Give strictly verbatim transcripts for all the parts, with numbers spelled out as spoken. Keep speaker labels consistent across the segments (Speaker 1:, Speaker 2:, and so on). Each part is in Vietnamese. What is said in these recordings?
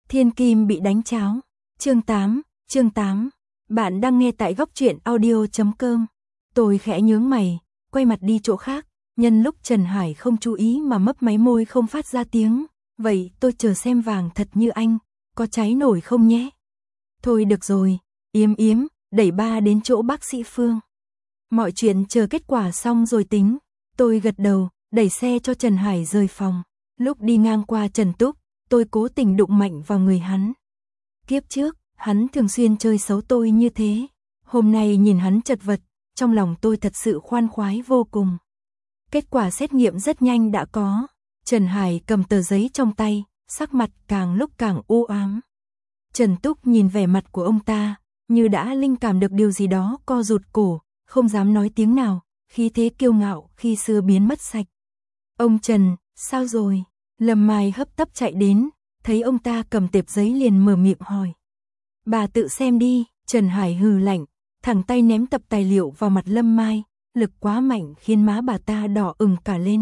Speaker 1: Thiên kim bị đánh cháo. Chương tám, chương tám. Bạn đang nghe tại góc truyện audio chấm com. Tôi khẽ nhướng mày, quay mặt đi chỗ khác, nhân lúc Trần Hải không chú ý mà mấp máy môi không phát ra tiếng. Vậy tôi chờ xem vàng thật như anh, có cháy nổi không nhé? Thôi được rồi, Yếm Yếm, đẩy ba đến chỗ bác sĩ Phương. Mọi chuyện chờ kết quả xong rồi tính. Tôi gật đầu, đẩy xe cho Trần Hải rời phòng. Lúc đi ngang qua Trần Túc, tôi cố tình đụng mạnh vào người hắn. Kiếp trước, hắn thường xuyên chơi xấu tôi như thế. Hôm nay nhìn hắn chật vật, trong lòng tôi thật sự khoan khoái vô cùng. Kết quả xét nghiệm rất nhanh đã có. Trần Hải cầm tờ giấy trong tay, sắc mặt càng lúc càng u ám. Trần Túc nhìn vẻ mặt của ông ta, như đã linh cảm được điều gì đó, co rụt cổ, không dám nói tiếng nào, khí thế kiêu ngạo khi xưa biến mất sạch. Ông Trần, sao rồi? Lâm Mai hấp tấp chạy đến, thấy ông ta cầm tệp giấy liền mở miệng hỏi. Bà tự xem đi. Trần Hải hừ lạnh, thẳng tay ném tập tài liệu vào mặt Lâm Mai, lực quá mạnh khiến má bà ta đỏ ửng cả lên.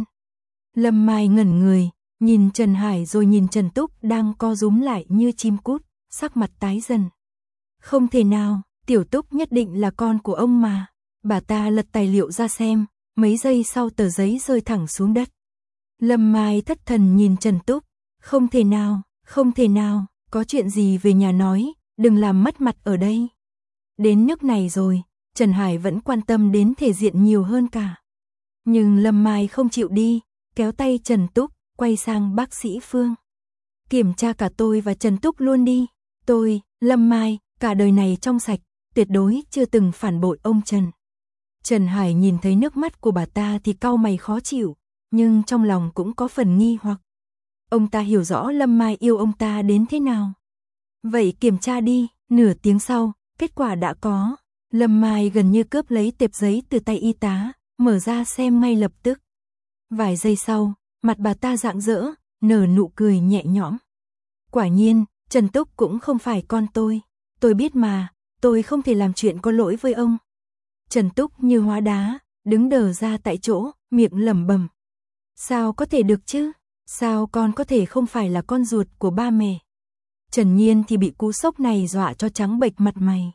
Speaker 1: Lâm Mai ngẩn người, nhìn Trần Hải rồi nhìn Trần Túc đang co rúm lại như chim cút, sắc mặt tái dần. Không thể nào, Tiểu Túc nhất định là con của ông mà. Bà ta lật tài liệu ra xem, mấy giây sau tờ giấy rơi thẳng xuống đất. Lâm Mai thất thần nhìn Trần Túc, không thể nào, không thể nào, có chuyện gì về nhà nói, đừng làm mất mặt ở đây. Đến nước này rồi, Trần Hải vẫn quan tâm đến thể diện nhiều hơn cả. Nhưng Lâm Mai không chịu đi, kéo tay Trần Túc, quay sang bác sĩ Phương. Kiểm tra cả tôi và Trần Túc luôn đi. Tôi, Lâm Mai, cả đời này trong sạch, tuyệt đối chưa từng phản bội ông Trần. Trần Hải nhìn thấy nước mắt của bà ta thì cau mày khó chịu, nhưng trong lòng cũng có phần nghi hoặc. Ông ta hiểu rõ Lâm Mai yêu ông ta đến thế nào. Vậy kiểm tra đi. Nửa tiếng sau, kết quả đã có. Lâm Mai gần như cướp lấy tệp giấy từ tay y tá, mở ra xem ngay lập tức. Vài giây sau, mặt bà ta rạng rỡ, nở nụ cười nhẹ nhõm. Quả nhiên, Trần Túc cũng không phải con tôi. Tôi biết mà, tôi không thể làm chuyện có lỗi với ông. Trần Túc như hóa đá, đứng đờ ra tại chỗ, miệng lẩm bẩm. Sao có thể được chứ? Sao con có thể không phải là con ruột của ba mẹ? Trần Nhiên thì bị cú sốc này dọa cho trắng bệch mặt mày.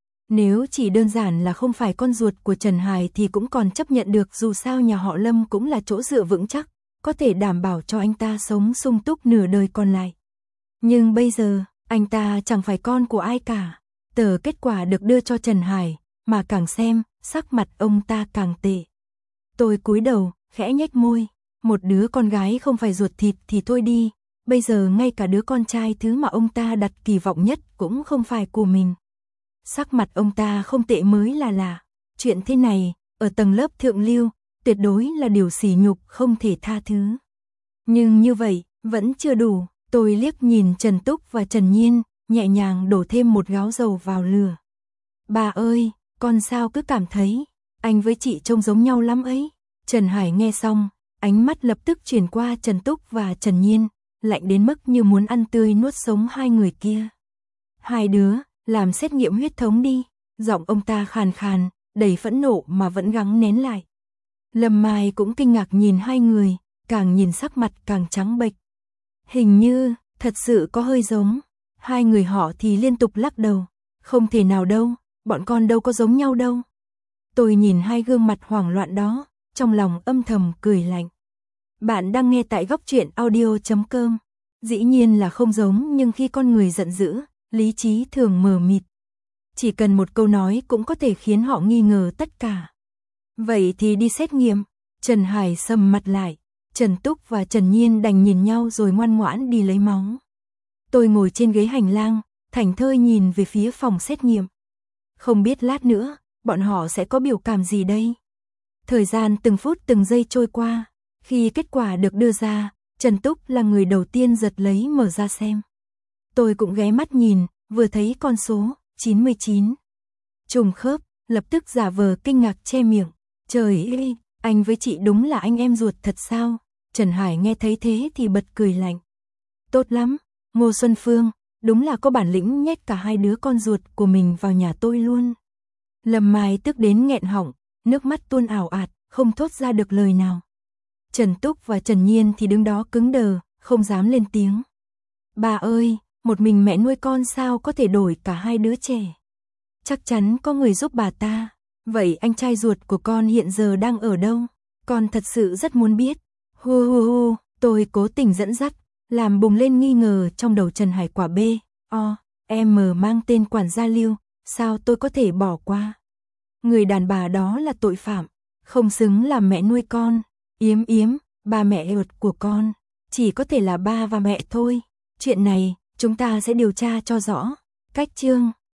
Speaker 1: Nếu chỉ đơn giản là không phải con ruột của Trần Hải thì cũng còn chấp nhận được, dù sao nhà họ Lâm cũng là chỗ dựa vững chắc, có thể đảm bảo cho anh ta sống sung túc nửa đời còn lại. Nhưng bây giờ, anh ta chẳng phải con của ai cả. Tờ kết quả được đưa cho Trần Hải, mà càng xem, sắc mặt ông ta càng tệ. Tôi cúi đầu, khẽ nhếch môi, một đứa con gái không phải ruột thịt thì thôi đi. Bây giờ ngay cả đứa con trai thứ mà ông ta đặt kỳ vọng nhất cũng không phải của mình. Sắc mặt ông ta không tệ mới là lạ. Chuyện thế này, ở tầng lớp thượng lưu, tuyệt đối là điều sỉ nhục không thể tha thứ. Nhưng như vậy, vẫn chưa đủ. Tôi liếc nhìn Trần Túc và Trần Nhiên, nhẹ nhàng đổ thêm một gáo dầu vào lửa. Bà ơi, con sao cứ cảm thấy, anh với chị trông giống nhau lắm ấy. Trần Hải nghe xong, ánh mắt lập tức chuyển qua Trần Túc và Trần Nhiên, lạnh đến mức như muốn ăn tươi nuốt sống hai người kia. Hai đứa, làm xét nghiệm huyết thống đi. Giọng ông ta khàn khàn, đầy phẫn nộ mà vẫn gắng nén lại. Lâm Mai cũng kinh ngạc nhìn hai người, càng nhìn sắc mặt càng trắng bệch. Hình như, thật sự có hơi giống. Hai người họ thì liên tục lắc đầu. Không thể nào đâu, bọn con đâu có giống nhau đâu. Tôi nhìn hai gương mặt hoảng loạn đó, trong lòng âm thầm cười lạnh. Bạn đang nghe tại góc truyện audio chấm com. Dĩ nhiên là không giống, nhưng khi con người giận dữ, lý trí thường mờ mịt. Chỉ cần một câu nói cũng có thể khiến họ nghi ngờ tất cả. Vậy thì đi xét nghiệm. Trần Hải sầm mặt lại. Trần Túc và Trần Nhiên đành nhìn nhau rồi ngoan ngoãn đi lấy máu. Tôi ngồi trên ghế hành lang, thảnh thơi nhìn về phía phòng xét nghiệm. Không biết lát nữa, bọn họ sẽ có biểu cảm gì đây? Thời gian từng phút từng giây trôi qua. Khi kết quả được đưa ra, Trần Túc là người đầu tiên giật lấy mở ra xem. Tôi cũng ghé mắt nhìn, vừa thấy con số chín mươi chín. Trùng khớp, lập tức giả vờ kinh ngạc che miệng. Trời ơi, anh với chị đúng là anh em ruột thật sao? Trần Hải nghe thấy thế thì bật cười lạnh. Tốt lắm, Ngô Xuân Phương, đúng là có bản lĩnh nhét cả hai đứa con ruột của mình vào nhà tôi luôn. Lâm Mai tức đến nghẹn họng, nước mắt tuôn ảo ạt, không thốt ra được lời nào. Trần Túc và Trần Nhiên thì đứng đó cứng đờ, không dám lên tiếng. Bà ơi, một mình mẹ nuôi con sao có thể đổi cả hai đứa trẻ. Chắc chắn có người giúp bà ta. Vậy anh trai ruột của con hiện giờ đang ở đâu? Con thật sự rất muốn biết. Hu hu hu, tôi cố tình dẫn dắt, làm bùng lên nghi ngờ trong đầu Trần Hải Quả B. O, M mang tên quản gia Lưu, sao tôi có thể bỏ qua? Người đàn bà đó là tội phạm, không xứng làm mẹ nuôi con. Yếm yếm, ba mẹ ruột của con, chỉ có thể là ba và mẹ thôi. Chuyện này, chúng ta sẽ điều tra cho rõ. Cách chương